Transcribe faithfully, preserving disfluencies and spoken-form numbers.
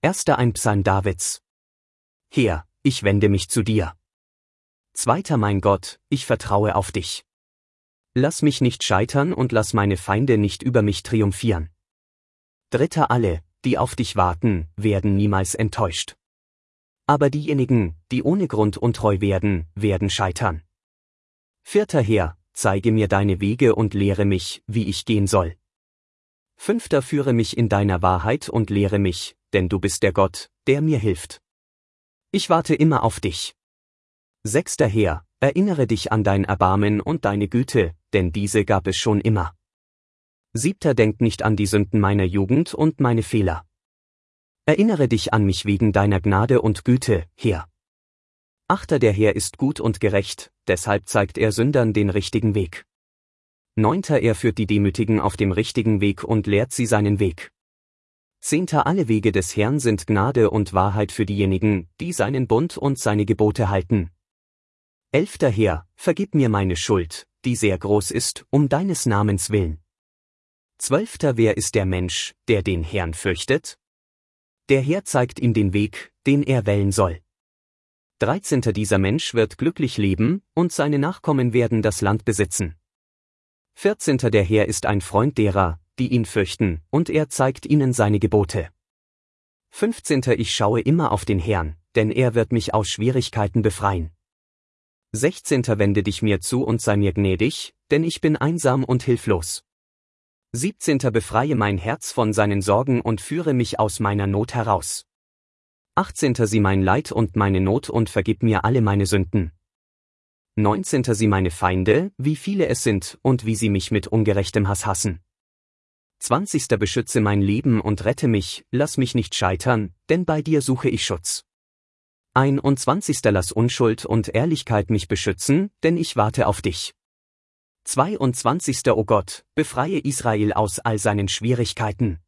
Erster ein Psalm Davids. Herr, ich wende mich zu dir. Zweiter mein Gott, ich vertraue auf dich. Lass mich nicht scheitern und lass meine Feinde nicht über mich triumphieren. Dritter alle, die auf dich warten, werden niemals enttäuscht. Aber diejenigen, die ohne Grund untreu werden, werden scheitern. Vierter Herr, zeige mir deine Wege und lehre mich, wie ich gehen soll. Fünfter führe mich in deiner Wahrheit und lehre mich, denn du bist der Gott, der mir hilft. Ich warte immer auf dich. Sechster Herr, erinnere dich an dein Erbarmen und deine Güte, denn diese gab es schon immer. Siebter denk nicht an die Sünden meiner Jugend und meine Fehler. Erinnere dich an mich wegen deiner Gnade und Güte, Herr. Achter der Herr ist gut und gerecht, deshalb zeigt er Sündern den richtigen Weg. Neunter er führt die Demütigen auf dem richtigen Weg und lehrt sie seinen Weg. Zehnter alle Wege des Herrn sind Gnade und Wahrheit für diejenigen, die seinen Bund und seine Gebote halten. Elfter Herr, vergib mir meine Schuld, die sehr groß ist, um deines Namens willen. Zwölfter wer ist der Mensch, der den Herrn fürchtet? Der Herr zeigt ihm den Weg, den er wählen soll. Dreizehnter dieser Mensch wird glücklich leben, und seine Nachkommen werden das Land besitzen. Vierzehnter der Herr ist ein Freund derer, die ihn fürchten, und er zeigt ihnen seine Gebote. Fünfzehnter ich schaue immer auf den Herrn, denn er wird mich aus Schwierigkeiten befreien. Sechzehnter wende dich mir zu und sei mir gnädig, denn ich bin einsam und hilflos. Siebzehnter befreie mein Herz von seinen Sorgen und führe mich aus meiner Not heraus. Achtzehnter sieh mein Leid und meine Not und vergib mir alle meine Sünden. Neunzehnter sieh meine Feinde, wie viele es sind und wie sie mich mit ungerechtem Hass hassen. Zwanzigster beschütze mein Leben und rette mich, lass mich nicht scheitern, denn bei dir suche ich Schutz. Einundzwanzigster lass Unschuld und Ehrlichkeit mich beschützen, denn ich warte auf dich. Zweiundzwanzigster O Gott, befreie Israel aus all seinen Schwierigkeiten.